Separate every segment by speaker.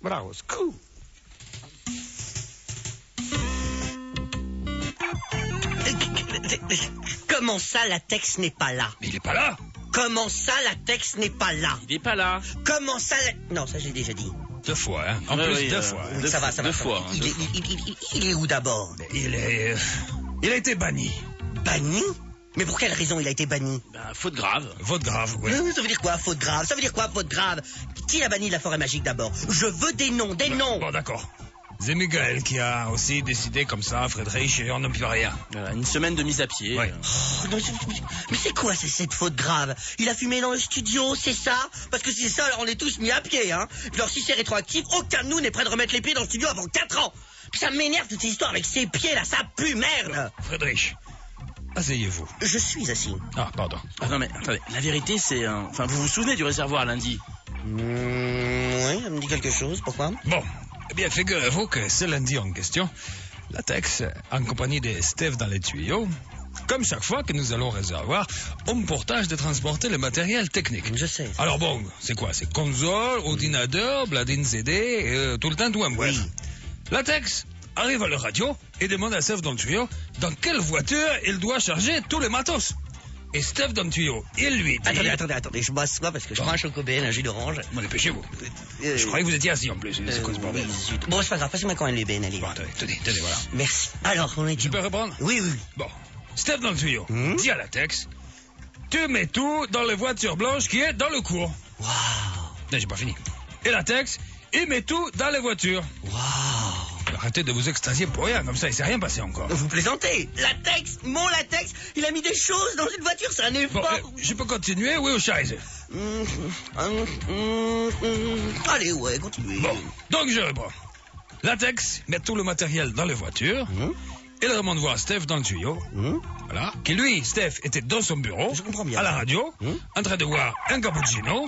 Speaker 1: Bravo, scoop.
Speaker 2: Comment ça, Latex n'est pas là?
Speaker 1: Mais il est pas là.
Speaker 2: Comment ça, Latex n'est pas là?
Speaker 3: Il est pas là.
Speaker 2: Comment ça, Non, ça j'ai déjà dit.
Speaker 1: 2 fois, hein. En plus, 2 fois. Hein.
Speaker 2: Ça va.
Speaker 3: Deux fois.
Speaker 2: Il est où d'abord?
Speaker 1: Il a été banni.
Speaker 2: Banni? Mais pour quelle raison il a été banni?
Speaker 3: Faute grave.
Speaker 1: Faute grave, oui.
Speaker 2: Ça veut dire quoi, faute grave? Ça veut dire quoi, faute grave? Qui a banni la forêt magique d'abord? Je veux des noms, des noms!
Speaker 1: Bon, d'accord. C'est Miguel qui a aussi décidé comme ça, Friedrich, et on n'a plus rien.
Speaker 3: Voilà, une semaine de mise à pied.
Speaker 1: Ouais.
Speaker 2: Oh, non, mais c'est quoi cette faute grave? Il a fumé dans le studio, c'est ça? Parce que si c'est ça, alors on est tous mis à pied, hein. Alors si c'est rétroactif, aucun de nous n'est prêt de remettre les pieds dans le studio avant 4 ans. Puis ça m'énerve toute cette histoire avec ses pieds là, ça pue, merde.
Speaker 1: Friedrich, asseyez-vous.
Speaker 2: Je suis assis.
Speaker 1: Ah, pardon.
Speaker 3: Ah non mais attendez, la vérité c'est... Enfin, vous vous souvenez du réservoir lundi?
Speaker 2: Oui, ça me dit quelque chose, pourquoi?
Speaker 1: Bon, eh bien, figurez-vous que ce lundi en question, Latex, en compagnie de Steve dans les tuyaux, comme chaque fois que nous allons au réservoir, on me partage de transporter le matériel technique.
Speaker 2: Je sais.
Speaker 1: Alors bon, c'est quoi? C'est console, ordinateur, bladine CD, tout le temps tout en bref.
Speaker 2: Oui.
Speaker 1: Latex arrive à la radio et demande à Steph dans le tuyau dans quelle voiture il doit charger tous les matos. Et Steph dans le tuyau, il lui dit...
Speaker 2: Attendez, je m'assois parce que je prends un chocobel, un jus d'orange.
Speaker 1: Bon, dépêchez-vous. Je croyais que vous étiez assis en plus. C'est quoi ce bordel?
Speaker 2: Zut. Bon, c'est pas grave, passez-moi quand même les bennes, allez.
Speaker 1: Bon, tenez, voilà.
Speaker 2: Merci. Alors, on est dit...
Speaker 1: Tu peux répondre?
Speaker 2: Oui.
Speaker 1: Bon, Steph dans le tuyau, dis à Latex, tu mets tout dans les voitures blanches qui est dans le cours.
Speaker 2: Waouh.
Speaker 1: Non, j'ai pas fini. Et Latex, il met tout dans les voitures.
Speaker 2: Waouh.
Speaker 1: Arrêtez de vous extasier pour rien, comme ça, il s'est rien passé encore.
Speaker 2: Vous plaisantez. Mon latex, il a mis des choses dans une voiture, c'est un effort.
Speaker 1: Bon, je peux continuer, oui ou scheiße?
Speaker 2: Allez, ouais, continuez.
Speaker 1: Bon, donc je reprends. Latex met tout le matériel dans les voitures. Il demande voir Steph dans le tuyau. Voilà. Qui lui, Steph, était dans son bureau.
Speaker 2: Je comprends bien.
Speaker 1: À la radio, en train de boire un cappuccino.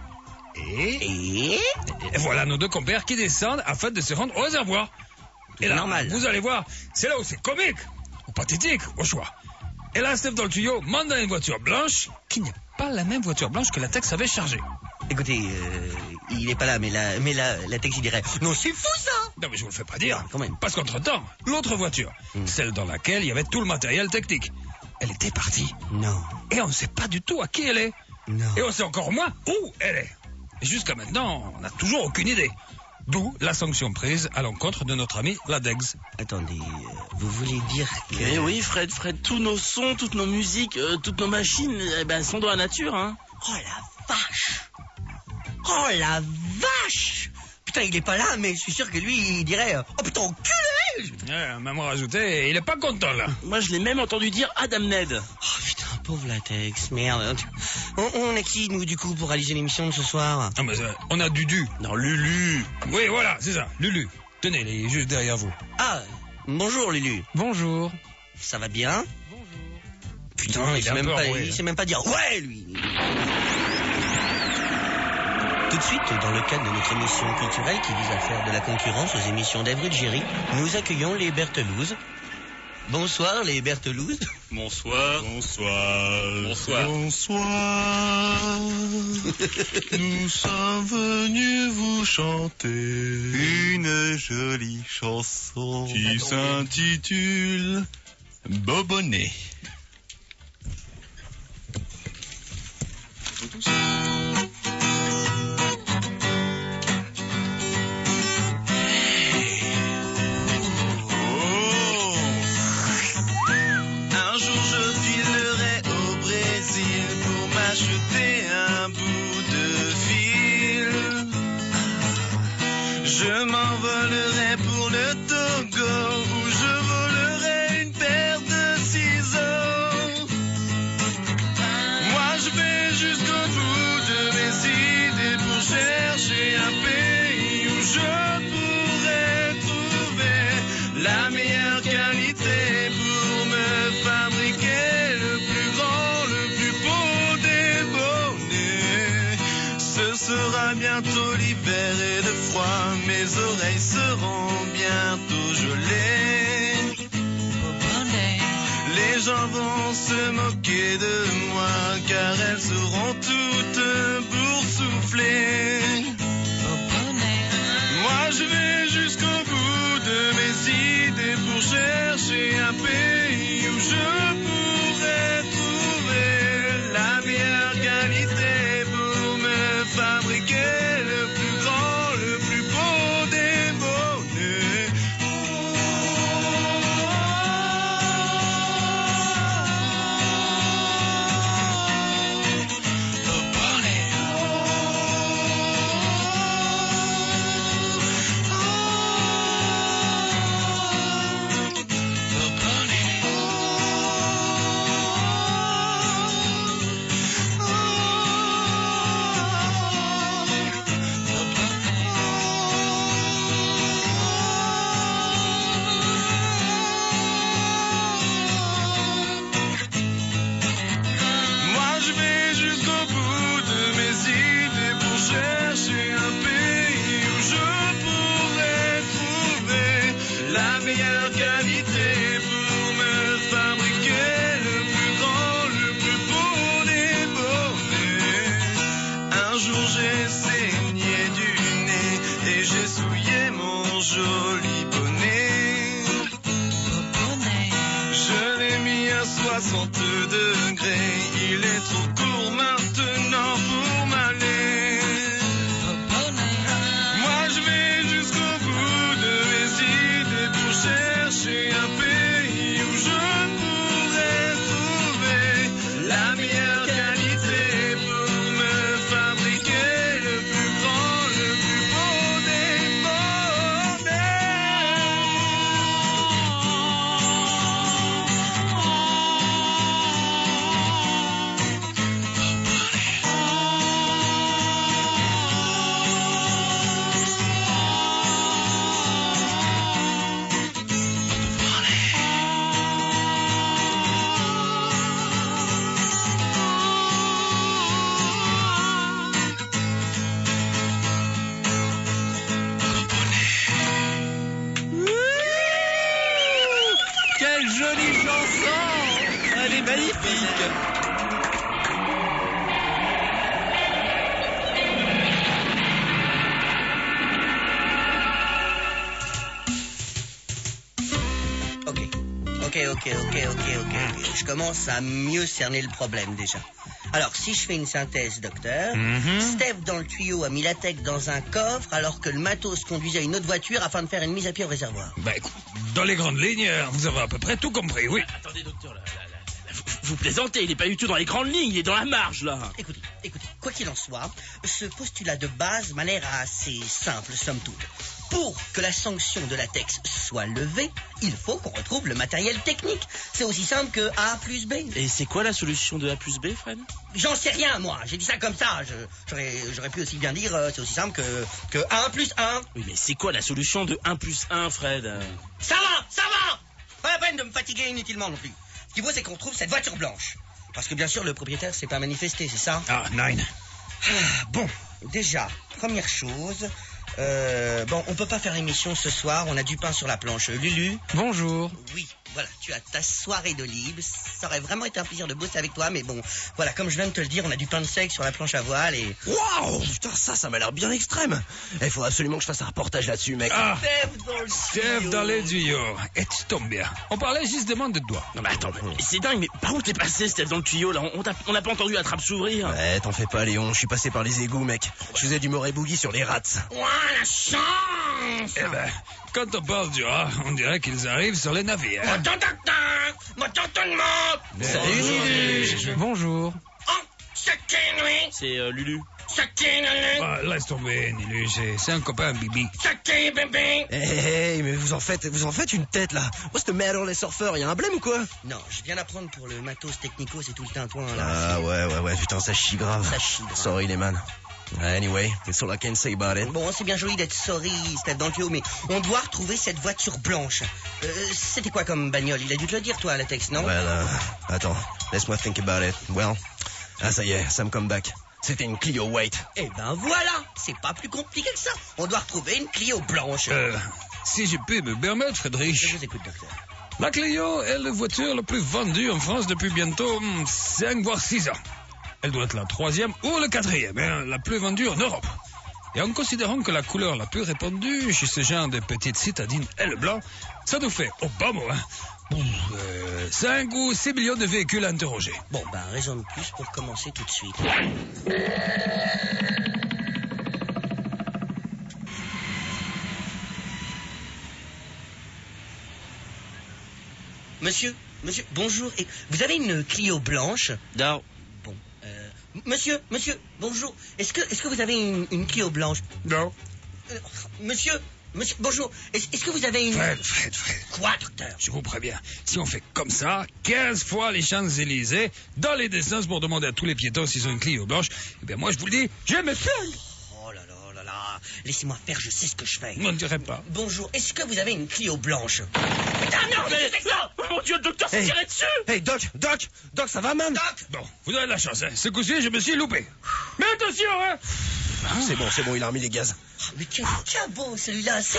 Speaker 1: Et voilà nos deux compères qui descendent afin de se rendre au réservoir. Et là,
Speaker 2: normal.
Speaker 1: Vous allez voir, c'est là où c'est comique ou pathétique, au choix. Et là, Steph dans le tuyau monte dans une voiture blanche qui n'est pas la même voiture blanche que Latex avait chargée.
Speaker 2: Écoutez, il est pas là, mais là, latex, il dirait, non, c'est fou, ça.
Speaker 1: Non, mais je vous le fais pas dire.
Speaker 2: Quand même.
Speaker 1: Parce qu'entre-temps, l'autre voiture, celle dans laquelle il y avait tout le matériel technique, elle était partie.
Speaker 2: Non.
Speaker 1: Et on ne sait pas du tout à qui elle est.
Speaker 2: Non.
Speaker 1: Et on sait encore moins où elle est. Et jusqu'à maintenant, on n'a toujours aucune idée. D'où la sanction prise à l'encontre de notre ami Ladex.
Speaker 2: Attendez, vous voulez dire que...
Speaker 3: Mais oui, Fred, tous nos sons, toutes nos musiques, toutes nos machines, elles sont dans la nature, hein.
Speaker 2: Oh la vache. Oh la vache. Putain, il est pas là, mais je suis sûr que lui, il dirait, oh putain, enculé.
Speaker 1: Même rajouté, il est pas content là.
Speaker 3: Moi, je l'ai même entendu dire Adam Ned.
Speaker 2: Oh putain, pauvre latex, merde. On a qui, nous, du coup, pour réaliser l'émission de ce soir?
Speaker 1: Ah, mais on a Dudu.
Speaker 3: Non, Lulu.
Speaker 1: Oui, voilà, c'est ça, Lulu. Tenez, il est juste derrière vous.
Speaker 2: Ah, bonjour Lulu.
Speaker 4: Bonjour.
Speaker 2: Ça va bien?
Speaker 4: Bonjour.
Speaker 2: Putain, il sait même pas dire ouais, lui. Tout de suite, dans le cadre de notre émission culturelle qui vise à faire de la concurrence aux émissions d'Ève Ruggieri, nous accueillons les Bertelouzes. Bonsoir les Bertelouzes.
Speaker 3: Bonsoir.
Speaker 5: Bonsoir. Nous sommes venus vous chanter une jolie chanson qui s'intitule Bobonnet.
Speaker 6: Acheter un bout de fil. Je m'envolerai pour le Togo où je volerai une paire de ciseaux. Moi je vais jusqu'au bout de mes idées pour chercher un pays où je pourrais trouver la meilleure qualité pour me fabriquer le plus grand, le plus beau des bonnets. Ce sera bientôt l'hiver et le froid, mes oreilles seront bientôt gelées. Les gens vont se moquer de moi car elles seront toutes boursouflées. Moi un pays où je pourrais trouver la meilleure qualité pour me fabriquer le plus grand, le plus beau des bonnets. Joli bonnet, je l'ai mis à 60 degrés, il est trop court maintenant pour m'aller. Moi je vais jusqu'au bout de mes idées pour chercher un pays où je pourrais trouver la meilleure qualité pour me fabriquer le plus grand, le plus beau des bonnets.
Speaker 3: Quelle jolie chanson! Elle est magnifique!
Speaker 2: Ok. Je commence à mieux cerner le problème déjà. Alors, si je fais une synthèse, docteur, Steph dans le tuyau a mis la tech dans un coffre alors que le matos conduisait une autre voiture afin de faire une mise à pied au réservoir.
Speaker 1: Ben écoute, dans les grandes lignes, vous avez à peu près tout compris, oui.
Speaker 3: Attendez, docteur, vous plaisantez, il n'est pas du tout dans les grandes lignes, il est dans la marge, là.
Speaker 2: Écoutez, quoi qu'il en soit, ce postulat de base m'a l'air assez simple, somme toute. Pour que la sanction de latex soit levée, il faut qu'on retrouve le matériel technique. C'est aussi simple que A plus B.
Speaker 3: Et c'est quoi la solution de A plus B, Fred?
Speaker 2: J'en sais rien, moi. J'ai dit ça comme ça. J'aurais pu aussi bien dire, c'est aussi simple que 1 plus 1.
Speaker 3: Oui, mais c'est quoi la solution de 1 plus 1, Fred?
Speaker 2: Ça va. Pas la peine de me fatiguer inutilement non plus. Ce qu'il faut, c'est qu'on trouve cette voiture blanche. Parce que bien sûr, le propriétaire s'est pas manifesté, c'est ça?
Speaker 1: Ah, nine.
Speaker 2: Bon, déjà, première chose... on peut pas faire l'émission ce soir, on a du pain sur la planche. Lulu?
Speaker 4: Bonjour.
Speaker 2: Oui, voilà, tu as ta soirée de libre. Ça aurait vraiment été un plaisir de bosser avec toi, mais bon, voilà, comme je viens de te le dire, on a du pain de seigle sur la planche à voile et...
Speaker 4: Waouh, putain, ça m'a l'air bien extrême. Il faut absolument que je fasse un reportage là-dessus, mec.
Speaker 1: Ah,
Speaker 2: Steph
Speaker 1: Steph dans les tuyaux. Et tu tombes bien. On parlait justement de toi.
Speaker 3: Non mais attends, c'est dingue, mais par où t'es passé, Steph, dans le tuyau, là? On n'a pas entendu la trappe s'ouvrir.
Speaker 4: Ouais, t'en fais pas, Léon, je suis passé par les égouts, mec. Je faisais du Morey Boogie sur les rats.
Speaker 2: Ouah, la chance!
Speaker 1: Eh ben, quand on parle du rat, on dirait qu'ils arrivent sur les navires.
Speaker 4: Salut, Lulu. Bonjour.
Speaker 3: C'est Lulu.
Speaker 1: Ah, laisse tomber, Nilu, c'est un copain, Bibi.
Speaker 4: Hey, mais vous en faites une tête, là. What's the matter, les surfeurs? Y'a un blême ou quoi?
Speaker 2: Non, je viens d'apprendre pour le matos technico, c'est tout le tintouin, là.
Speaker 4: Ah, ouais, putain, ça chie grave.
Speaker 2: Ça chie grave.
Speaker 4: Sorry, les man. Anyway, it's all I can say about it.
Speaker 2: Bon, c'est bien joli d'être sorry, Steph, dans le tuyau, mais on doit retrouver cette voiture blanche. C'était quoi comme bagnole? Il a dû te le dire, toi, Latex, non?
Speaker 4: Well, attends, laisse-moi think about it. Well, ça y est, ça me come back. C'était une Clio White.
Speaker 2: Eh ben voilà, c'est pas plus compliqué que ça. On doit retrouver une Clio blanche.
Speaker 1: Si je peux me permettre, Frédéric.
Speaker 2: Je vous écoute, docteur.
Speaker 1: La Clio est la voiture la plus vendue en France depuis bientôt 5 voire 6 ans. Elle doit être la 3e ou la 4e, hein, la plus vendue en Europe. Et en considérant que la couleur la plus répandue chez ce genre de petites citadines est le blanc, ça nous fait, au bas mot, 5 ou 6 millions de véhicules à interroger.
Speaker 2: Bon, ben, raison de plus pour commencer tout de suite. Monsieur, bonjour. Et vous avez une Clio blanche?
Speaker 3: Non.
Speaker 2: Bon, monsieur, bonjour. Est-ce que vous avez une Clio blanche?
Speaker 1: Non.
Speaker 2: Monsieur, bonjour. Est-ce que vous avez une...
Speaker 1: Fred.
Speaker 2: Quoi, docteur?
Speaker 1: Je vous préviens, si on fait comme ça, 15 fois les Champs-Élysées, dans les distances pour demander à tous les piétons s'ils ont une Clio blanche, eh bien moi je vous le dis, je me flingue.
Speaker 2: Oh là là, laissez-moi faire, je sais ce que je fais.
Speaker 1: On ne dirait pas.
Speaker 2: Bonjour, est-ce que vous avez une Clio blanche? Putain, non, mais c'est ça!
Speaker 3: Mon Dieu, le docteur s'est tiré dessus.
Speaker 4: Hey, Doc, ça va, man?
Speaker 2: Doc!
Speaker 1: Bon, vous avez de la chance, hein. Ce coup-ci, je me suis loupé. Mais attention, hein.
Speaker 4: C'est bon, il a remis les gaz.
Speaker 2: Mais quel cabot, celui-là, c'est...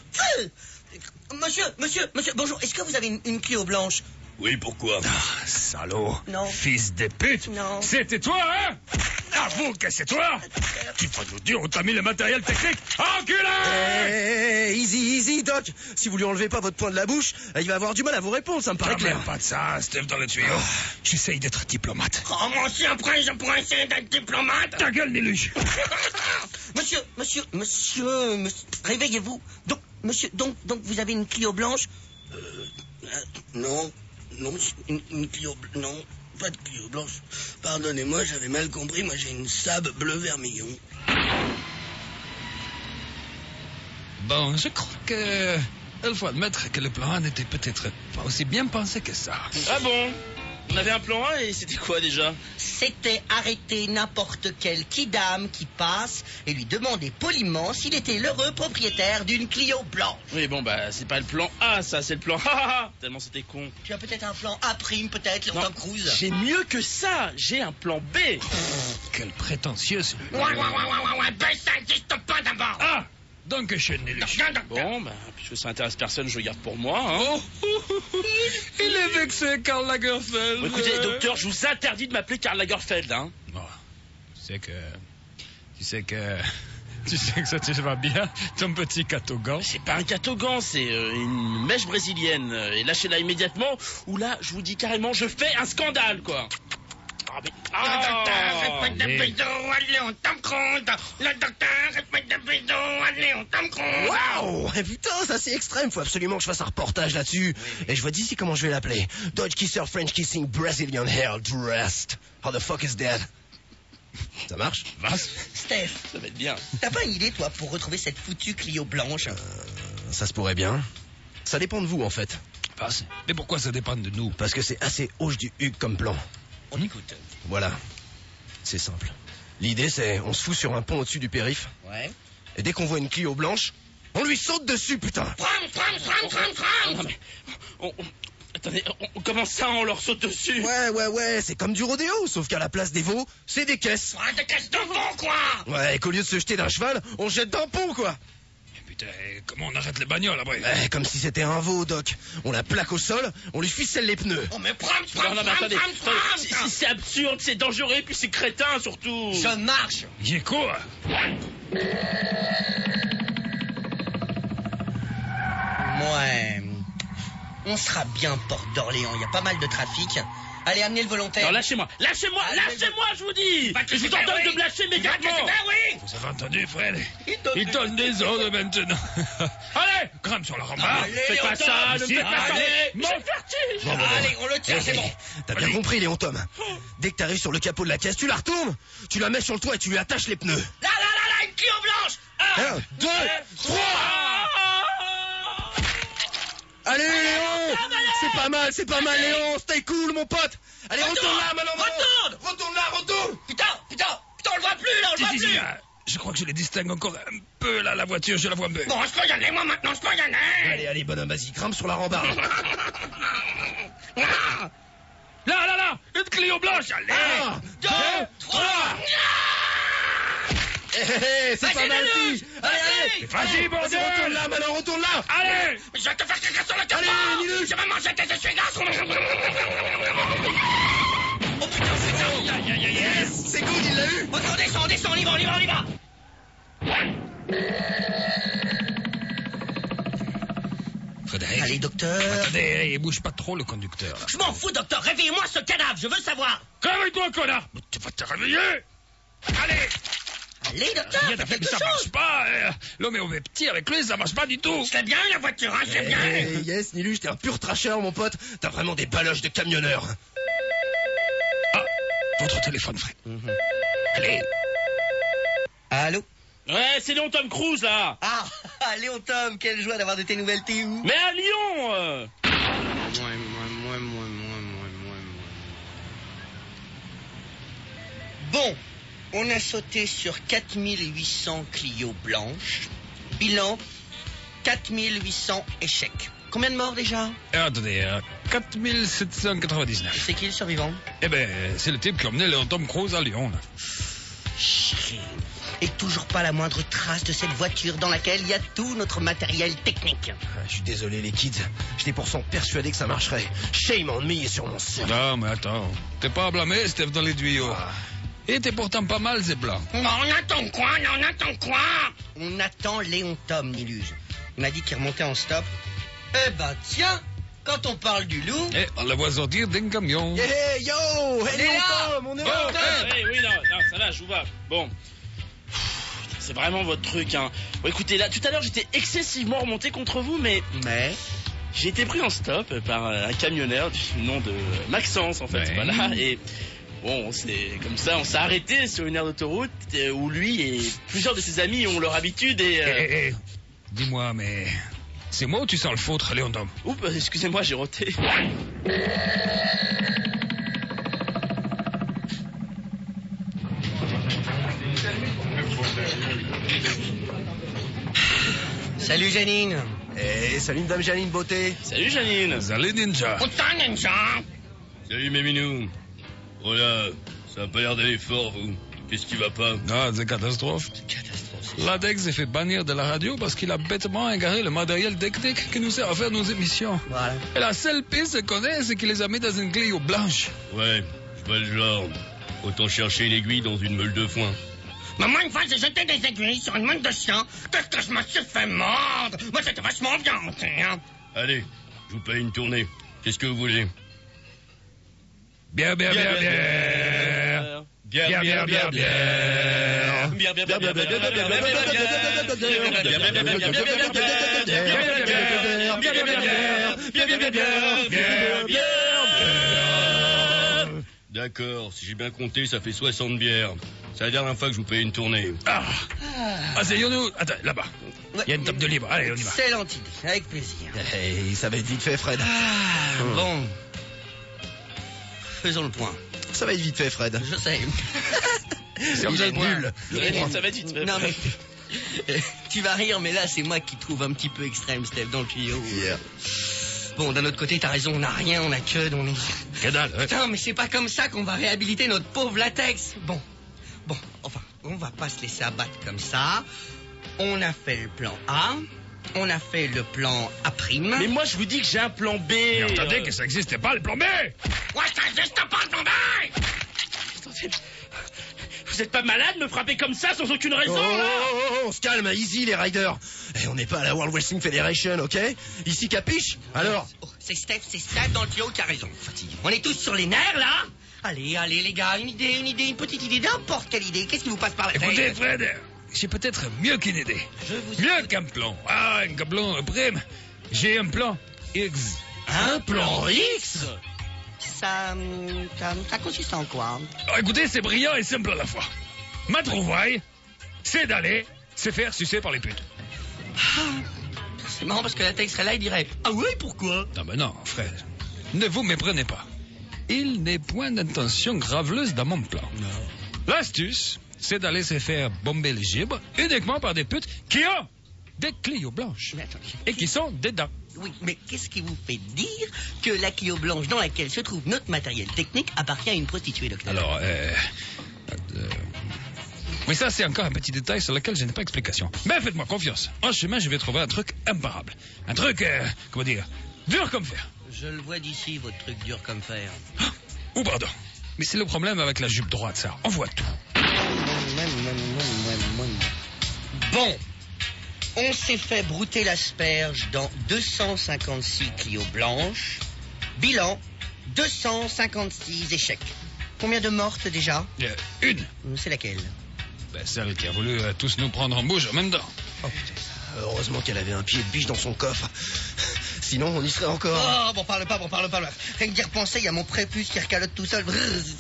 Speaker 2: Monsieur, bonjour, est-ce que vous avez une Clio blanche?
Speaker 5: Oui, pourquoi?
Speaker 1: Ah, salaud.
Speaker 2: Non.
Speaker 1: Fils de pute.
Speaker 2: Non.
Speaker 1: C'était toi, hein? Avoue que c'est toi. Tu vas nous dire où t'as mis le matériel technique. Enculé!
Speaker 4: Hey, easy, Doc. Si vous lui enlevez pas votre poing de la bouche, il va avoir du mal à vous répondre, ça me paraît
Speaker 1: T'as
Speaker 4: clair.
Speaker 1: même pas de ça, Steph, dans le tuyau. J'essaye d'être diplomate.
Speaker 2: Oh, moi aussi, après, je pourrais essayer d'être diplomate.
Speaker 1: Ta gueule, Niluche.
Speaker 2: Monsieur, réveillez-vous. Donc, monsieur, donc vous avez une Clio blanche? Non, une Clio non, pas de Clio blanche. Pardonnez-moi, j'avais mal compris, moi j'ai une Saab bleu vermillon.
Speaker 1: Bon, je crois que... il faut admettre que le plan A n'était peut-être pas aussi bien pensé que ça.
Speaker 3: Ah bon? On avait un plan A et c'était quoi déjà?
Speaker 2: C'était arrêter n'importe quel kidam qui passe et lui demander poliment s'il était l'heureux propriétaire d'une Clio blanche.
Speaker 3: Oui, bon, bah, c'est pas le plan A, ça, c'est le plan ha. Tellement c'était con.
Speaker 2: Tu as peut-être un plan A', peut-être, le
Speaker 3: Non,
Speaker 2: Tom Cruise.
Speaker 3: j'ai mieux que ça. J'ai un plan B.
Speaker 1: Quel prétentieux, celui-là.
Speaker 2: Ben, ça n'existe pas d'abord.
Speaker 1: Ah! Donc, je Niluche.
Speaker 3: Bon, bah, puisque ça intéresse personne, je le garde pour moi, hein.
Speaker 1: Oh, il est vexé, Karl Lagerfeld.
Speaker 3: Bon, écoutez, docteur, je vous interdis de m'appeler Karl Lagerfeld, hein.
Speaker 1: Bon, tu sais que ça te va bien, ton petit catogan.
Speaker 3: C'est pas un catogan, c'est une mèche brésilienne. Et lâchez-la immédiatement, ou là, je vous dis carrément, je fais un scandale, quoi. Ah, mais...
Speaker 4: Waouh! Putain, ça c'est extrême, faut absolument que je fasse un reportage là-dessus. Et je vois d'ici comment je vais l'appeler. Dodge Kisser French Kissing Brazilian Hair Dressed. How the fuck is that? Ça marche?
Speaker 2: Steph,
Speaker 3: Ça va être bien.
Speaker 2: t'as pas une idée, toi, pour retrouver cette foutue Clio blanche?
Speaker 4: Ça se pourrait bien. Ça dépend de vous, en fait.
Speaker 1: Passe. Mais pourquoi ça dépend de nous?
Speaker 4: Parce que c'est assez hoche du Hugues comme plan.
Speaker 2: On écoute.
Speaker 4: Voilà. C'est simple. L'idée, c'est on se fout sur un pont au-dessus du périph'.
Speaker 2: Ouais.
Speaker 4: Et dès qu'on voit une Clio blanche, on lui saute dessus, putain!
Speaker 3: Non, mais... Attendez, comment ça, on leur saute dessus?
Speaker 4: Ouais, c'est comme du rodéo, sauf qu'à la place des veaux, c'est des caisses.
Speaker 2: Des caisses de veau, quoi!
Speaker 4: Ouais, et qu'au lieu de se jeter d'un cheval, on se jette d'un pont, quoi.
Speaker 1: Putain, comment on arrête les bagnoles après?
Speaker 4: Ouais, comme si c'était un veau, Doc. On la plaque au sol, on lui ficelle les pneus.
Speaker 2: Oh, mais
Speaker 3: Non, mais attendez, c'est absurde, c'est dangereux, et puis c'est crétin, surtout.
Speaker 2: Je marche!
Speaker 1: J'ai quoi?
Speaker 2: Ouais. On sera bien porte d'Orléans, il y a pas mal de trafic. Allez, amenez le volontaire.
Speaker 3: Non, lâchez-moi, je vous dis. Je vous ordonne de me lâcher immédiatement.
Speaker 1: Vous avez entendu, Fred? Il donne des ordres maintenant. Allez, grimpe sur la rambarde.
Speaker 3: Faites pas ça, ne me faites pas ça.
Speaker 1: Allez,
Speaker 3: J'ai le vertige.
Speaker 2: Allez, on le tient, c'est bon.
Speaker 4: T'as bien compris, Léon Tom. Dès que t'arrives sur le capot de la caisse, tu la retournes, tu la mets sur le toit et tu lui attaches les pneus.
Speaker 2: Là, une Clio blanche!
Speaker 4: 1, 2, 3. Allez, Léon! C'est pas mal, Léon! Stay cool, mon pote! Allez, retourne là, maintenant! Retourne!
Speaker 2: Putain, on le voit plus, là, on le voit plus!
Speaker 1: Je crois que je les distingue encore un peu, là, la voiture, je la vois un peu.
Speaker 2: Bon, je peux y aller, moi, maintenant, je peux y aller!
Speaker 4: Allez, bonhomme, vas-y, grimpe sur la rambarde.
Speaker 1: Là, une Clio blanche, allez!
Speaker 4: 1, 2, 3! C'est pas mal, fille! Allez!
Speaker 1: Vas-y, bordel!
Speaker 4: Retourne là!
Speaker 1: Allez!
Speaker 2: Je vais te faire caca sur le capot!
Speaker 4: Allez, Niluche!
Speaker 2: Je vais manger tes essuie-glaces! Oh putain, c'est ça!
Speaker 4: Yes! C'est good, il l'a eu!
Speaker 2: Ok, on descend, on y va!
Speaker 1: Frédéric.
Speaker 2: Allez, docteur.
Speaker 1: Attendez, bouge pas trop le conducteur. Là.
Speaker 2: Je m'en fous, docteur. Réveillez-moi ce cadavre. Je veux savoir.
Speaker 1: Réveille-toi, connard. Mais tu vas te réveiller. Allez.
Speaker 2: Allez, docteur.
Speaker 1: Rien à
Speaker 2: faites
Speaker 1: faire,
Speaker 2: quelque
Speaker 1: ça
Speaker 2: chose.
Speaker 1: marche pas. L'homme est petit avec lui, ça marche pas du tout.
Speaker 2: C'est bien la voiture, hein, c'est bien.
Speaker 4: Hey, yes, Niluche, t'es un pur trasher, mon pote. T'as vraiment des baloches de camionneur.
Speaker 1: Ah, votre téléphone, Fred. Allez.
Speaker 2: Allô?
Speaker 3: Ouais, c'est Léon Tom Cruise, là.
Speaker 2: Ah, Léon Tom, quelle joie d'avoir de tes nouvelles, t'es où?
Speaker 3: Mais à Lyon
Speaker 2: Bon, on a sauté sur 4800 Clio blanches. Bilan, 4800 échecs. Combien de morts déjà?
Speaker 1: Attendez, 4799.
Speaker 2: C'est qui le survivant?
Speaker 1: Eh ben, c'est le type qui a emmené Léon Tom Cruise à Lyon, là.
Speaker 2: Chérie. Et toujours pas la moindre trace de cette voiture dans laquelle il y a tout notre matériel technique.
Speaker 4: Ah, je suis désolé, les kids. J'étais pourtant persuadé que ça marcherait. Shame on me et sur mon cerveau.
Speaker 1: Non, mais attends. T'es pas à blâmer, Steph, dans les tuyaux. Et t'es pourtant pas mal, ces blancs.
Speaker 2: On attend quoi? On attend Léon Tom, Niluge. Il m'a dit qu'il remontait en stop. Eh ben, tiens, quand on parle du loup...
Speaker 1: Et on la voit sortir d'un camion.
Speaker 4: Hey, yo! Hey,
Speaker 2: Il est là!
Speaker 4: Tom, on est
Speaker 1: Oh,
Speaker 4: là!
Speaker 3: hey, oui, non, ça va, je vous vois. Bon. C'est vraiment votre truc, hein. Bon, écoutez, là, tout à l'heure, j'étais excessivement remonté contre vous, mais
Speaker 2: Mais...
Speaker 3: j'ai été pris en stop par un camionneur du nom de Maxence, en fait,
Speaker 1: Ouais.
Speaker 3: voilà, et... Bon, c'est comme ça, on s'est arrêté sur une aire d'autoroute où lui et plusieurs de ses amis ont leur habitude et...
Speaker 1: Eh, dis-moi, mais... C'est moi ou tu sens le foutre, Léon Tom?
Speaker 3: Oups, excusez-moi, j'ai roté.
Speaker 2: Salut, Janine.
Speaker 4: Hey, salut, Madame Janine Beauté.
Speaker 3: Salut Janine.
Speaker 1: Salut, Ninja.
Speaker 5: Salut mes minous. Oh là, ça a pas l'air d'aller fort, vous. Qu'est-ce qui va pas?
Speaker 1: Non, c'est catastrophe. Ladex s'est fait bannir de la radio parce qu'il a bêtement égaré le matériel technique qui nous sert à faire nos émissions.
Speaker 2: Voilà.
Speaker 1: Et la seule piste qu'on ait, c'est qu'il les a mis dans une Clio blanche.
Speaker 5: Ouais, je vois le genre. Autant chercher une aiguille dans une meule de foin.
Speaker 2: Maman, une fois, j'ai jeté des aiguilles sur une meule de chien. Qu'est-ce que je me suis fait mordre? Moi, c'était vachement bien, hein.
Speaker 5: Allez, je vous paye une tournée. Qu'est-ce que vous voulez?
Speaker 1: Bien.
Speaker 5: Bière, bière, bière. D'accord, si j'ai bien compté, ça fait 60 bières. C'est la dernière fois que je vous paye une tournée.
Speaker 1: Ah, c'est Yonou. Attends, là-bas. Il y a une table de libre. Allez, on y va.
Speaker 2: Excellente idée, avec plaisir.
Speaker 4: Hey, ça va être vite fait, Fred.
Speaker 2: Bon. Faisons le point.
Speaker 4: Ça va être vite fait, Fred.
Speaker 2: Je sais.
Speaker 1: C'est
Speaker 4: Il est
Speaker 1: point.
Speaker 4: nul.
Speaker 3: Ça va être vite.
Speaker 2: Non, mais... tu vas rire, mais là, c'est moi qui trouve un petit peu extrême, Steph, dans le tuyau.
Speaker 4: Yeah.
Speaker 2: Bon, d'un autre côté, t'as raison, on n'a rien, on a que... On est...
Speaker 1: Que dalle, ouais.
Speaker 2: Putain, mais c'est pas comme ça qu'on va réhabiliter notre pauvre latex. Bon, enfin, on va pas se laisser abattre comme ça. On a fait le plan A, on a fait le plan A'.
Speaker 3: Mais moi, je vous dis que j'ai un plan B.
Speaker 1: Mais attendez que ça n'existait pas, le plan B.
Speaker 2: Ouais, ça existe pas le plan B.
Speaker 3: Attendez, vous êtes pas malade de me frapper comme ça sans aucune raison, là?
Speaker 4: On se calme, easy les riders. Et on n'est pas à la World Wrestling Federation, ok? Ici capiche? Alors?
Speaker 2: Oh, c'est Steph dans le tuyau qui a raison. Fatigue. On est tous sur les nerfs, là. Allez, les gars, une petite idée, n'importe quelle idée. Qu'est-ce qui vous passe par la tête?
Speaker 1: Écoutez, Fred, j'ai peut-être mieux qu'une idée.
Speaker 2: Je vous
Speaker 1: Mieux qu'un plan. Ah, un plan prime. J'ai un plan X.
Speaker 2: Un plan X? Ça consiste en quoi?
Speaker 1: Ah, écoutez, c'est brillant et simple à la fois. Ma trouvaille, c'est d'aller se faire sucer par les putes.
Speaker 2: C'est marrant parce que la texte serait là, il dirait ah oui, pourquoi?
Speaker 1: Non, mais non, Fred. Ne vous méprenez pas. Il n'est point d'intention graveleuse dans mon plan. L'astuce, c'est d'aller se faire bomber les gibres uniquement par des putes qui ont des Clio blanches
Speaker 2: Mais attendez.
Speaker 1: et qui sont dedans.
Speaker 2: Oui, mais qu'est-ce qui vous fait dire que la Clio blanche dans laquelle se trouve notre matériel technique appartient à une prostituée, docteur?
Speaker 1: Alors, mais ça, c'est encore un petit détail sur lequel je n'ai pas explication. Mais faites-moi confiance. En chemin, je vais trouver un truc imparable. Un truc, comment dire, dur comme fer.
Speaker 2: Je le vois d'ici, votre truc dur comme fer.
Speaker 1: Oh, pardon. Mais c'est le problème avec la jupe droite, ça. On voit tout.
Speaker 2: Bon, On s'est fait brouter l'asperge dans 256 Clio blanches. Bilan, 256 échecs. Combien de mortes déjà?
Speaker 1: Une.
Speaker 2: C'est laquelle?
Speaker 1: Ben, celle qui a voulu tous nous prendre en bouche en même temps.
Speaker 2: Oh putain.
Speaker 4: Heureusement qu'elle avait un pied de biche dans son coffre. Sinon, on y serait encore.
Speaker 2: Oh, bon, parle pas. Rien que d'y repenser, il y a mon prépuce qui recalote tout seul.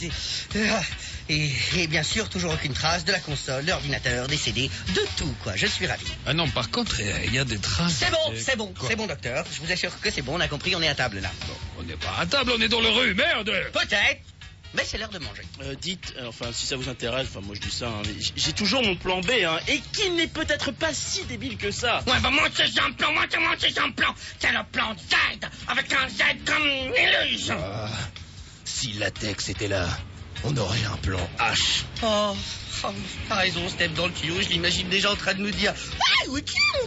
Speaker 2: Et bien sûr, toujours aucune trace de la console, de l'ordinateur, des CD, de tout, quoi. Je suis ravi.
Speaker 1: Ah non, par contre, il y a des traces...
Speaker 2: C'est bon, docteur. Je vous assure que c'est bon, on a compris, on est à table, là.
Speaker 1: Bon, on n'est pas à table, on est dans le rue, merde.
Speaker 2: Peut-être, mais c'est l'heure de manger.
Speaker 3: Dites, enfin, si ça vous intéresse, enfin, moi je dis ça, hein, mais j'ai toujours mon plan B, hein, et qui n'est peut-être pas si débile que ça.
Speaker 2: Ouais, bah moi c'est un plan, c'est le plan Z, avec un Z comme Illusion.
Speaker 4: Si Latex était là, on aurait un plan H.
Speaker 2: Oh, t'as raison, Steph, dans le tuyau, je l'imagine déjà en train de nous dire « Ah, oui,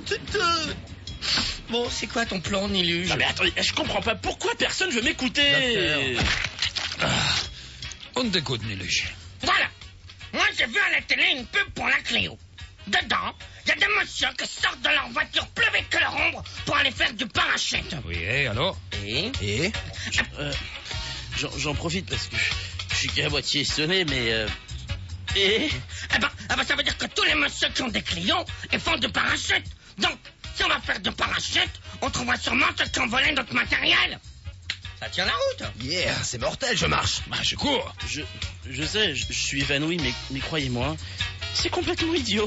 Speaker 2: Bon, c'est quoi ton plan, Niluge?
Speaker 3: Non mais attendez, je comprends pas, pourquoi personne veut m'écouter?
Speaker 1: On t'écoute, Niluge.
Speaker 2: Voilà. Moi, j'ai vu à la télé une pub pour la Clio. Dedans, il y a des messieurs qui sortent de leur voiture plus vite que leur ombre pour aller faire du parachute.
Speaker 1: Oui, et alors?
Speaker 4: Et
Speaker 3: J'en profite parce que je suis qu'à moitié sonné, mais... Eh
Speaker 2: ben, ça veut dire que tous les messieurs qui ont des Clio, ils font du parachute. Donc, si on va faire du parachute, on trouvera sûrement ceux qui ont volé notre matériel. Ça tient la route.
Speaker 4: yeah, c'est mortel, je marche.
Speaker 1: Bah, je cours.
Speaker 3: Je sais, je suis évanoui, mais croyez-moi, c'est complètement idiot.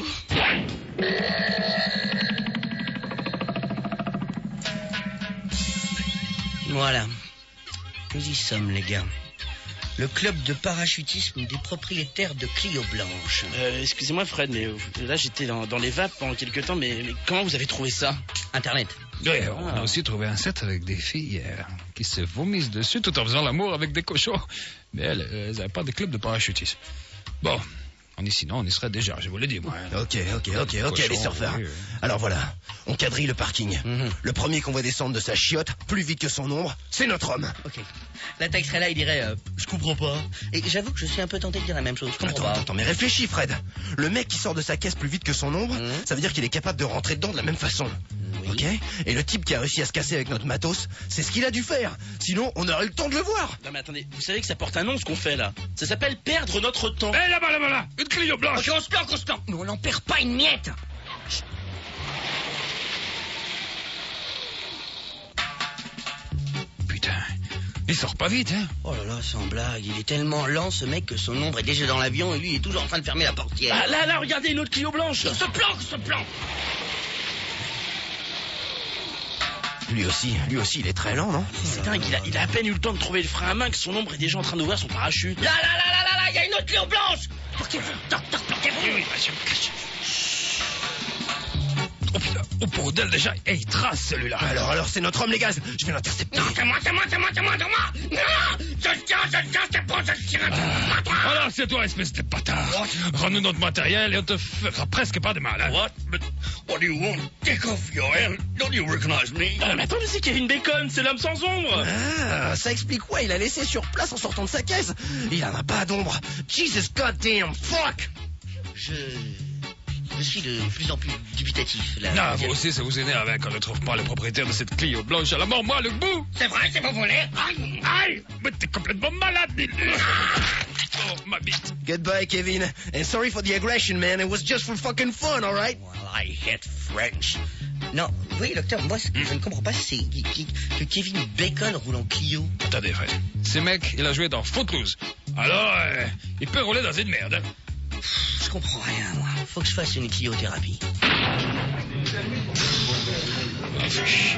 Speaker 2: Voilà. Nous y sommes, les gars. Le club de parachutisme des propriétaires de Clio blanche.
Speaker 3: Excusez-moi, Fred, mais là, j'étais dans les vapes pendant quelques temps, mais comment vous avez trouvé ça?
Speaker 2: Internet.
Speaker 1: Oui, on a aussi trouvé un set avec des filles qui se vomissent dessus tout en faisant l'amour avec des cochons. Mais elles n'avaient pas de club de parachutisme. Bon, sinon, on y serait déjà, je vous l'ai dit, moi.
Speaker 4: Ok,
Speaker 1: Cochon,
Speaker 4: les surfeurs.
Speaker 1: oui.
Speaker 4: Alors voilà, on quadrille le parking. Le premier qu'on voit descendre de sa chiotte, plus vite que son ombre, c'est notre homme.
Speaker 2: Ok. L'attaque serait là, il dirait je comprends pas. Et j'avoue que je suis un peu tenté de dire la même chose. Je comprends pas.
Speaker 4: Attends, mais réfléchis, Fred. Le mec qui sort de sa caisse plus vite que son ombre, ça veut dire qu'il est capable de rentrer dedans de la même façon.
Speaker 2: Oui.
Speaker 4: Ok? Et le type qui a réussi à se casser avec notre matos, c'est ce qu'il a dû faire. Sinon, on aurait eu le temps de le voir.
Speaker 3: Non mais attendez, vous savez que ça porte un nom ce qu'on fait là. Ça s'appelle perdre notre temps.
Speaker 1: Eh, là-bas, une Clio blanche.
Speaker 2: Ok, on se plante. Nous, on n'en perd pas une miette.
Speaker 1: Putain, il sort pas vite, hein.
Speaker 2: Oh là là, sans blague. Il est tellement lent, ce mec, que son ombre est déjà dans l'avion et lui, il est toujours en train de fermer la portière.
Speaker 3: Ah là, regardez une autre Clio blanche.
Speaker 2: Il se plante.
Speaker 4: Lui aussi, il est très lent, non?
Speaker 3: C'est dingue, il a à peine eu le temps de trouver le frein à main que son ombre est déjà en train d'ouvrir son parachute.
Speaker 2: Là, il y a une autre Clio blanche. Portez-vous, docteur, portez-vous.
Speaker 1: Oui, monsieur, cache. Oh putain, au bordel déjà, il trace celui-là.
Speaker 4: Alors, c'est notre homme, les gars. Je vais l'intercepter.
Speaker 2: Non, c'est moi. Non, je tiens, c'est bon, je tire.
Speaker 1: Alors, c'est toi, espèce de bâtard. Rends-nous notre matériel et on te fera presque pas de mal, hein.
Speaker 5: What do you want? Take off your hand. Don't you recognize me?
Speaker 3: Mais attends, c'est Kevin Bacon, c'est l'homme sans ombre.
Speaker 4: Ah, ça explique quoi il a laissé sur place en sortant de sa caisse. Il en a pas d'ombre. Jesus goddamn fuck.
Speaker 2: Je suis de plus en plus dubitatif, là.
Speaker 1: Non, vous aussi, ça vous énerve quand on ne trouve pas le propriétaire de cette Clio blanche à la mort, moi, le bout.
Speaker 2: C'est vrai, c'est vous voulez.
Speaker 1: Aïe, mais t'es complètement malade, Niluge. Oh, ma bite.
Speaker 4: Goodbye, Kevin. And sorry for the aggression, man. It was just for fucking fun, all right?
Speaker 2: Well, I hate French. Non, vous voyez, docteur, moi, ce que je ne comprends pas, c'est que Kevin Bacon roule en Clio.
Speaker 1: Attendez, Fred. Ce mec, il a joué dans Footloose. Alors, il peut rouler dans une merde, hein.
Speaker 2: Je comprends rien, moi. Faut que je fasse une cliothérapie.
Speaker 1: Ah, fais chier.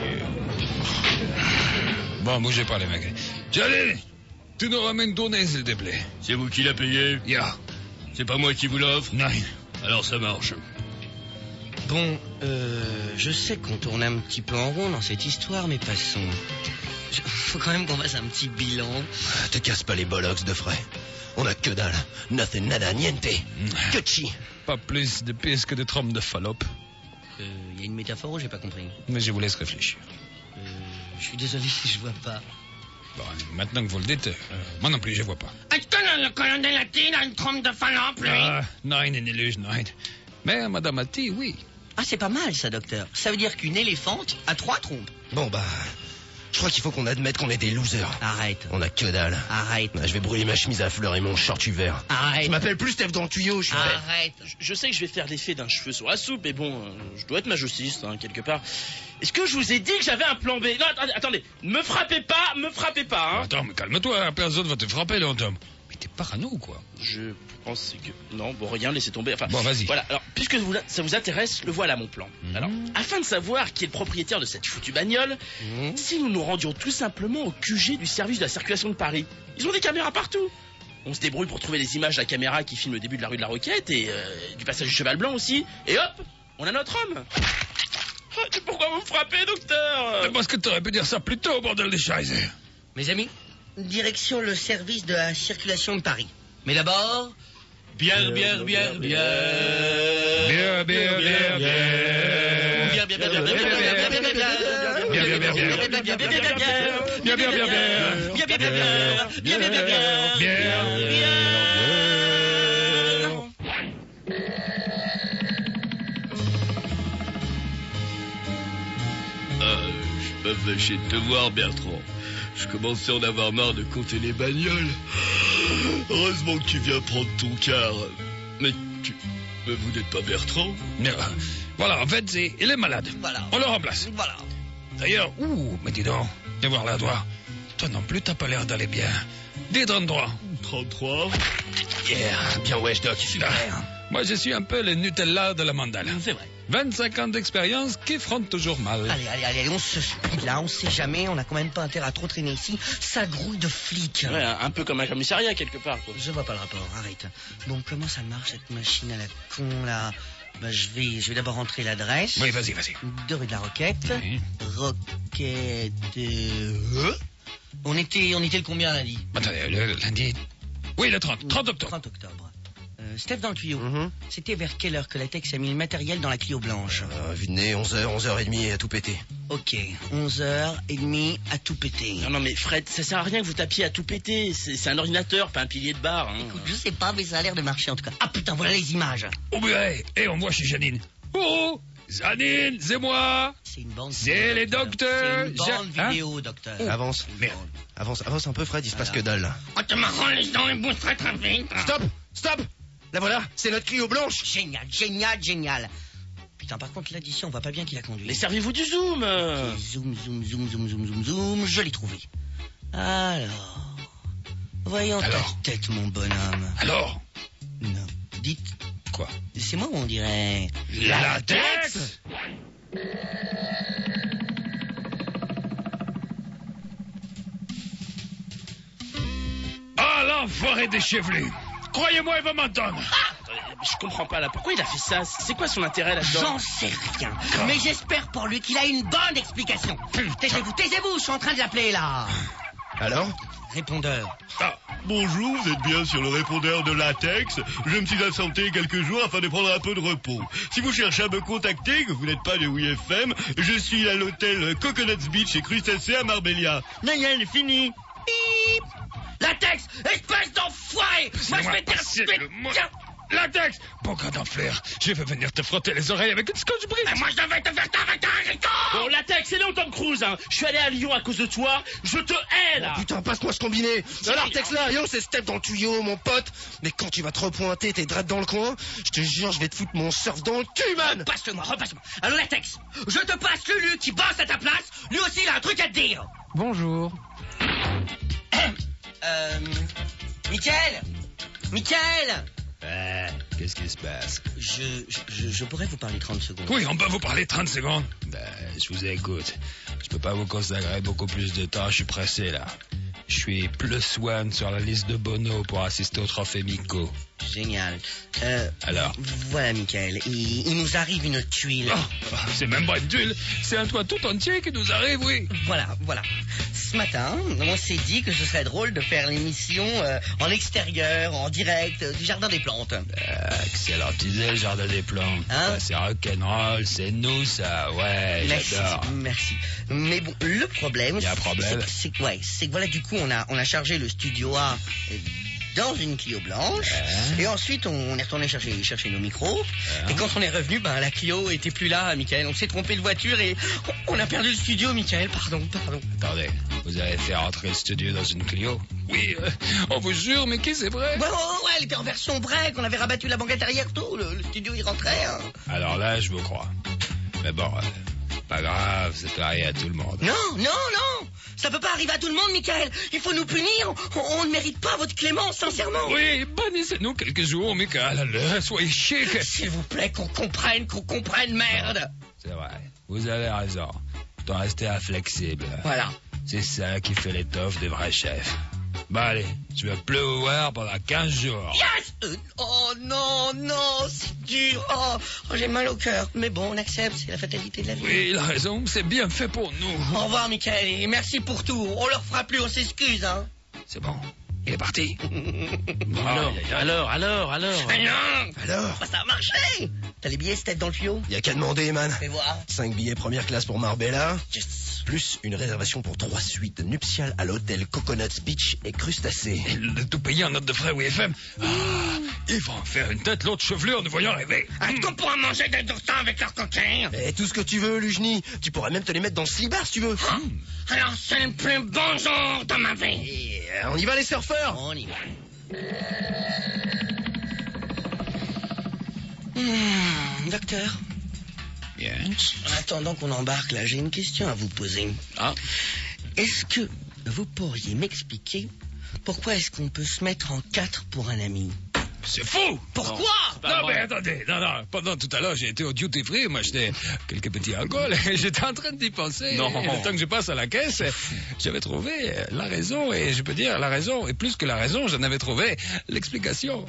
Speaker 1: Bon, bougez pas, les mecs. Jalil, tu nous ramènes ton nez, s'il te plaît.
Speaker 5: C'est vous qui l'a payé?
Speaker 1: Ya.
Speaker 5: C'est pas moi qui vous l'offre?
Speaker 1: Non.
Speaker 5: Alors ça marche.
Speaker 2: Bon, je sais qu'on tourne un petit peu en rond dans cette histoire, mais passons. Faut quand même qu'on fasse un petit bilan.
Speaker 4: Te casse pas les bollocks de frais. On a que dalle. Nothing, nada, niente. Que chi.
Speaker 1: Pas plus de pisse que de trompe de Fallope.
Speaker 2: Y a une métaphore ou j'ai pas compris?
Speaker 1: Mais je vous laisse réfléchir.
Speaker 2: Je suis désolé si je vois pas.
Speaker 1: Bon, maintenant que vous le dites, moi non plus, je vois pas.
Speaker 2: Est-ce que le colonel Atti a une trompe de Fallope, lui?
Speaker 1: Non, Niluge, non. Mais Madame Atti, oui.
Speaker 2: Ah, c'est pas mal ça, docteur. Ça veut dire qu'une éléphante a 3 trompes.
Speaker 4: Bon, bah... Je crois qu'il faut qu'on admette qu'on est des losers.
Speaker 2: Arrête.
Speaker 4: On a que dalle.
Speaker 2: Arrête.
Speaker 4: Bah, je vais brûler ma chemise à fleurs et mon short vert.
Speaker 2: Arrête.
Speaker 4: Je m'appelle plus Steph dans le tuyau, je suis fait.
Speaker 2: Arrête.
Speaker 3: Je sais que je vais faire l'effet d'un cheveu sur la soupe, mais bon, je dois être masochiste, hein, quelque part. Est-ce que je vous ai dit que j'avais un plan B? Non, attendez, me frappez pas, hein.
Speaker 1: Attends, mais calme-toi, personne va te frapper, là, Tom. Mais t'es parano ou quoi?
Speaker 3: Je pense que... Non, bon, rien, laissez tomber. Enfin,
Speaker 1: bon, vas-y.
Speaker 3: Voilà, alors, puisque ça vous intéresse, le voilà mon plan. Alors, afin de savoir qui est le propriétaire de cette foutue bagnole, si nous nous rendions tout simplement au QG du service de la circulation de Paris. Ils ont des caméras partout. On se débrouille pour trouver les images de la caméra qui filme le début de la rue de la Roquette et du passage du Cheval Blanc aussi. Et hop, on a notre homme. Pourquoi vous me frappez, docteur?
Speaker 1: Mais parce que t'aurais pu dire ça plus tôt, bordel des Scheiße.
Speaker 2: Mes amis, direction le service de la circulation de Paris. Mais d'abord...
Speaker 3: Bière.
Speaker 1: Bière.
Speaker 5: Je suis pas fâché de te voir, Bertrand. Je commençais à en avoir marre de compter les bagnoles. Heureusement que tu viens prendre ton quart. Mais vous n'êtes pas Bertrand?
Speaker 1: Voilà, en fait, il est malade.
Speaker 2: Voilà.
Speaker 1: On le remplace.
Speaker 2: Voilà.
Speaker 1: D'ailleurs, mais dis donc, viens voir là, toi. Toi non plus, t'as pas l'air d'aller bien. Dis 33.
Speaker 5: 33.
Speaker 4: Yeah, bien wesh, Doc.
Speaker 1: Super. Moi, je suis un peu le Nutella de la mandale.
Speaker 2: C'est vrai.
Speaker 1: 25 ans d'expérience qui frontent toujours mal.
Speaker 2: Allez, on se speed là, on sait jamais, on n'a quand même pas intérêt à trop traîner ici. Ça grouille de flics.
Speaker 3: Ouais, un peu comme un commissariat quelque part, quoi.
Speaker 2: Je vois pas le rapport, arrête. Bon, comment ça marche cette machine à la con là? Bah, je vais d'abord rentrer l'adresse.
Speaker 1: Oui, vas-y.
Speaker 2: 2 rue de la Roquette.
Speaker 1: Oui.
Speaker 2: Roquette. On était le combien lundi?
Speaker 1: Attendez, le lundi. Oui, le 30 octobre.
Speaker 2: 30 octobre. Steph dans le tuyau. C'était vers quelle heure que la Tex a mis le matériel dans la Clio blanche?
Speaker 4: Vue de nez, 11h30 à tout péter.
Speaker 2: Ok, 11h30 à tout péter.
Speaker 3: Non, mais Fred, ça sert à rien que vous tapiez à tout péter. C'est un ordinateur, pas un pilier de bar. Hein.
Speaker 2: Écoute, je sais pas, mais ça a l'air de marcher en tout cas. Ah putain, voilà les images.
Speaker 1: Oh, mais on voit chez Janine. Oh, Janine, c'est moi.
Speaker 2: C'est une bande.
Speaker 1: C'est les docteurs.
Speaker 2: C'est une bande vidéo, docteur.
Speaker 4: Avance.
Speaker 1: Merde.
Speaker 4: Avance un peu, Fred, il se passe que dalle, là.
Speaker 2: Oh, te marrant les dents, les bouches très vite.
Speaker 4: Stop. Là voilà, c'est notre Clio blanche.
Speaker 2: Génial. Putain, par contre, là, d'ici, on voit pas bien qui l'a conduit.
Speaker 3: Mais servez-vous du zoom.
Speaker 2: Zoom, je l'ai trouvé. Alors, voyons ta tête, mon bonhomme.
Speaker 1: Alors?
Speaker 2: Non, dites.
Speaker 1: Quoi?
Speaker 2: C'est moi ou on dirait...
Speaker 1: La tête. Ah, l'enfoiré déchevelu. Croyez-moi, il va m'entendre.
Speaker 3: Je comprends pas là. Pourquoi il a fait ça? C'est quoi son intérêt là-dedans?
Speaker 2: J'en sais rien. Mais j'espère pour lui qu'il a une bonne explication. Taisez-vous, je suis en train de l'appeler là.
Speaker 4: Alors?
Speaker 2: Répondeur.
Speaker 5: Bonjour, vous êtes bien sur le répondeur de Latex. Je me suis absenté quelques jours afin de prendre un peu de repos. Si vous cherchez à me contacter, que vous n'êtes pas de WFM, je suis à l'hôtel Coconuts Beach et Crustacés à Marbella.
Speaker 3: Naïa, fini.
Speaker 2: Bip. Latex, espèce d'enfoiré. Moi, je vais te
Speaker 1: Tiens. Latex! Bon gars d'enflure, je vais venir te frotter les oreilles avec une scotch brite.
Speaker 2: Moi, je vais te faire t'arrêter, Rico.
Speaker 3: Bon, Latex, c'est non, Tom Cruise, hein. Je suis allé à Lyon à cause de toi. Je te hais, là.
Speaker 4: Putain, passe-moi ce combiné. Alors, texte là, yo, c'est Steph dans le tuyau, mon pote. Mais quand tu vas te repointer tes dreads dans le coin, je te jure, je vais te foutre mon surf dans le cul, man.
Speaker 2: Repasse-moi. Alors, Latex, je te passe Lulu qui bosse à ta place. Lui aussi, il a un truc à te dire.
Speaker 7: Bonjour.
Speaker 2: Michael.
Speaker 7: Qu'est-ce qui se passe?
Speaker 2: Je pourrais vous parler 30 secondes.
Speaker 1: Oui, on peut vous parler 30 secondes.
Speaker 7: Je vous écoute. Je peux pas vous consacrer beaucoup plus de temps, je suis pressé là. Je suis +1 sur la liste de Bono pour assister au trophée Miko.
Speaker 2: Génial.
Speaker 7: Alors?
Speaker 2: Voilà, Michael, il nous arrive une tuile.
Speaker 1: C'est même pas une tuile, c'est un toit tout entier qui nous arrive, oui.
Speaker 2: Voilà. Ce matin, on s'est dit que ce serait drôle de faire l'émission en extérieur, en direct, du Jardin des Plantes.
Speaker 7: Excellente idée, le Jardin des Plantes.
Speaker 2: Hein?
Speaker 7: C'est rock'n'roll, c'est nous ça, ouais, j'adore.
Speaker 2: Merci. Mais bon, le problème...
Speaker 7: Il y a un problème?
Speaker 2: C'est que voilà, du coup, on a chargé le studio A dans une Clio blanche. Et ensuite, on est retourné chercher nos micros. Et quand on est revenu, la Clio était plus là, Michael. On s'est trompé de voiture et on a perdu le studio, Michael. Pardon.
Speaker 7: Attendez, vous avez fait rentrer le studio dans une Clio?
Speaker 1: Oui, on vous jure, mais qui c'est vrai?
Speaker 2: Ouais, elle était en version break. On avait rabattu la banquette arrière, tout. Le studio, il rentrait. Hein.
Speaker 7: Alors là, je vous crois. Mais bon, pas grave, ça peut arriver à tout le monde.
Speaker 2: Non. Ça peut pas arriver à tout le monde, Michael. Il faut nous punir. On ne mérite pas votre clémence, sincèrement.
Speaker 1: Oui, bannissez-nous quelques jours, Michael. Allez, soyez chic.
Speaker 2: S'il vous plaît, qu'on comprenne, merde.
Speaker 7: C'est vrai, vous avez raison. Je dois rester inflexible.
Speaker 2: Voilà.
Speaker 7: C'est ça qui fait l'étoffe des vrais chefs. Allez, je vais plus vous voir pendant 15 jours.
Speaker 2: Yes! Oh non, c'est dur. Oh, j'ai mal au cœur. Mais bon, on accepte, c'est la fatalité de la vie.
Speaker 1: Oui, il a raison, c'est bien fait pour nous.
Speaker 2: Au revoir, Michael, et merci pour tout. On leur fera plus, on s'excuse, hein.
Speaker 1: C'est bon, il est parti.
Speaker 3: Alors.
Speaker 2: Ah non!
Speaker 4: Alors,
Speaker 2: Ça a marché. T'as les billets, c'était dans le tuyau?
Speaker 4: y a qu'à demander, man.
Speaker 2: Fais voir.
Speaker 4: 5 billets première classe pour Marbella,
Speaker 2: Yes.
Speaker 4: plus une réservation pour 3 suites nuptiales à l'hôtel Coconuts Beach et Crustacés.
Speaker 1: Il a tout payé en note de frais, oui, FM. Il va en faire une tête, l'autre chevelure, nous voyons rêver.
Speaker 2: Est-ce qu'on pourra manger des oursins avec leurs coquins?
Speaker 4: Et tout ce que tu veux, Lujni. Tu pourrais même te les mettre dans le slibard si tu veux.
Speaker 2: Alors c'est le plus bon jour de ma vie.
Speaker 4: Et, on y va les surfeurs.
Speaker 2: On y va. Docteur,
Speaker 7: Yes.
Speaker 2: en attendant qu'on embarque là, j'ai une question à vous poser.
Speaker 3: Ah.
Speaker 2: Est-ce que vous pourriez m'expliquer pourquoi est-ce qu'on peut se mettre en 4 pour un ami?
Speaker 1: C'est fou.
Speaker 2: Pourquoi?
Speaker 1: Non, mais attendez, non, pendant tout à l'heure, j'ai été au duty free, moi j'étais quelques petits alcools, et j'étais en train d'y penser.
Speaker 3: Non.
Speaker 1: Et le temps que je passe à la caisse, j'avais trouvé la raison, et je peux dire la raison, et plus que la raison, j'en avais trouvé l'explication.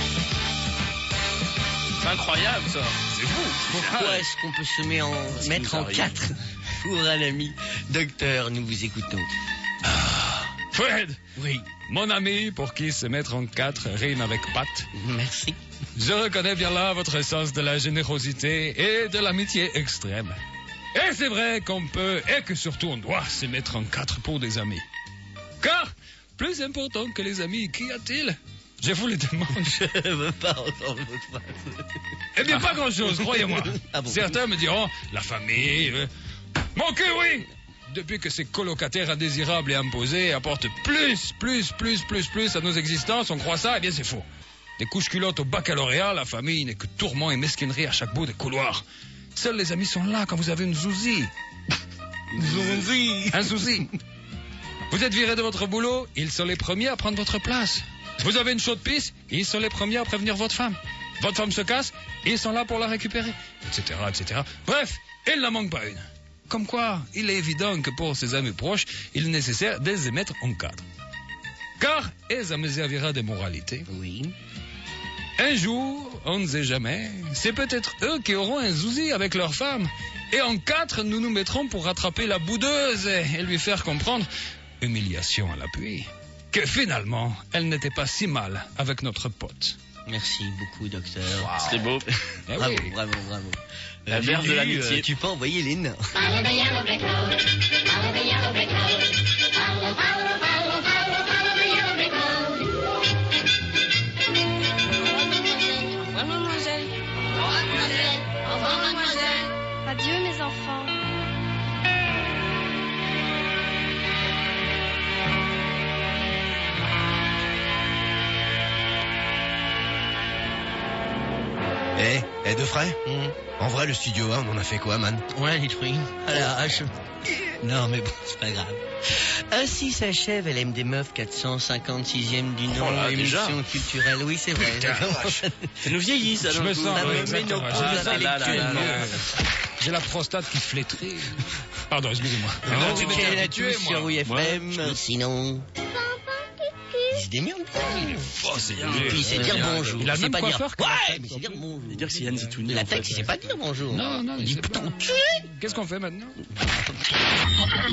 Speaker 3: C'est incroyable, ça.
Speaker 1: C'est fou.
Speaker 2: Pourquoi est-ce qu'on peut se mettre en 4 pour un ami? Docteur, nous vous écoutons.
Speaker 1: Fred,
Speaker 2: Oui.
Speaker 1: mon ami, pour qui se mettre en 4 rime avec patte,
Speaker 2: Merci.
Speaker 1: je reconnais bien là votre sens de la générosité et de l'amitié extrême. Et c'est vrai qu'on peut, et que surtout on doit se mettre en 4 pour des amis. Car, plus important que les amis, qu'y a-t-il? Je vous le demande.
Speaker 2: Je veux pas entendre votre phrase.
Speaker 1: Eh bien, pas grand-chose, croyez-moi.
Speaker 2: Ah bon?
Speaker 1: Certains me diront, la famille... Mon cul, oui. Depuis que ces colocataires indésirables et imposés apportent plus à nos existences, on croit ça, eh bien c'est faux. Des couches culottes au baccalauréat, la famille n'est que tourment et mesquinerie à chaque bout des couloirs. Seuls les amis sont là quand vous avez une zouzie. Un zouzi. Vous êtes viré de votre boulot, ils sont les premiers à prendre votre place. Vous avez une chaude pisse, ils sont les premiers à prévenir votre femme. Votre femme se casse, ils sont là pour la récupérer, etc. Bref, il n'en manque pas une. Comme quoi, il est évident que pour ses amis proches, il est nécessaire de les mettre en 4. Car, et ça me servira de moralité,
Speaker 2: Oui.
Speaker 1: un jour, on ne sait jamais, c'est peut-être eux qui auront un zouzi avec leur femme. Et en 4, nous nous mettrons pour rattraper la boudeuse et lui faire comprendre, humiliation à l'appui, que finalement, elle n'était pas si mal avec notre pote.
Speaker 2: Merci beaucoup, docteur.
Speaker 3: C'était beau.
Speaker 1: Eh
Speaker 2: Bravo,
Speaker 1: oui.
Speaker 2: bravo.
Speaker 3: La mère de l'amitié.
Speaker 2: Tu peux envoyer les nains.
Speaker 8: Follow the yellow brick road. Follow the yellow brick road. Follow the yellow brick road.
Speaker 9: Au revoir, mademoiselle.
Speaker 8: Au revoir, mademoiselle. Au revoir, mademoiselle.
Speaker 9: Adieu, mes enfants.
Speaker 4: Eh, de frais? En vrai, le studio 1, on en a fait quoi, man?
Speaker 2: On l'a détruit. À l'arrache. Non, mais bon, c'est pas grave. Ainsi s'achève LM des Meufs 456e du nom,
Speaker 3: Oh là,
Speaker 2: émission
Speaker 3: déjà
Speaker 2: culturelle. Oui, c'est vrai.
Speaker 3: Ça nous vieillit, ça.
Speaker 1: Je
Speaker 3: d'un
Speaker 1: me
Speaker 3: coup.
Speaker 1: sens,
Speaker 2: Ah,
Speaker 1: oui,
Speaker 2: mais
Speaker 1: exactement.
Speaker 2: non,
Speaker 1: J'ai
Speaker 2: ah,
Speaker 1: le
Speaker 2: là,
Speaker 1: sang
Speaker 2: là, là, là.
Speaker 1: j'ai la prostate qui flétrit. Pardon, excusez-moi.
Speaker 2: Bon
Speaker 1: Tu m'étais
Speaker 2: week-end à
Speaker 1: habitué,
Speaker 2: tous
Speaker 1: moi.
Speaker 2: sur WFM. Sinon, il se démerde bien.
Speaker 1: Oh, c'est
Speaker 2: Et puis, c'est dire bonjour.
Speaker 1: Il a le
Speaker 2: C'est
Speaker 1: même
Speaker 2: pas dire.
Speaker 1: coiffeur que
Speaker 2: Ouais, mais c'est dire bonjour.
Speaker 3: Je veux dire que c'est Yann Zitouni.
Speaker 2: La texte, il sait pas dire bonjour.
Speaker 1: Non,
Speaker 2: Il dit
Speaker 1: c'est
Speaker 2: putain,
Speaker 1: pas- Qu'est-ce qu'on fait maintenant?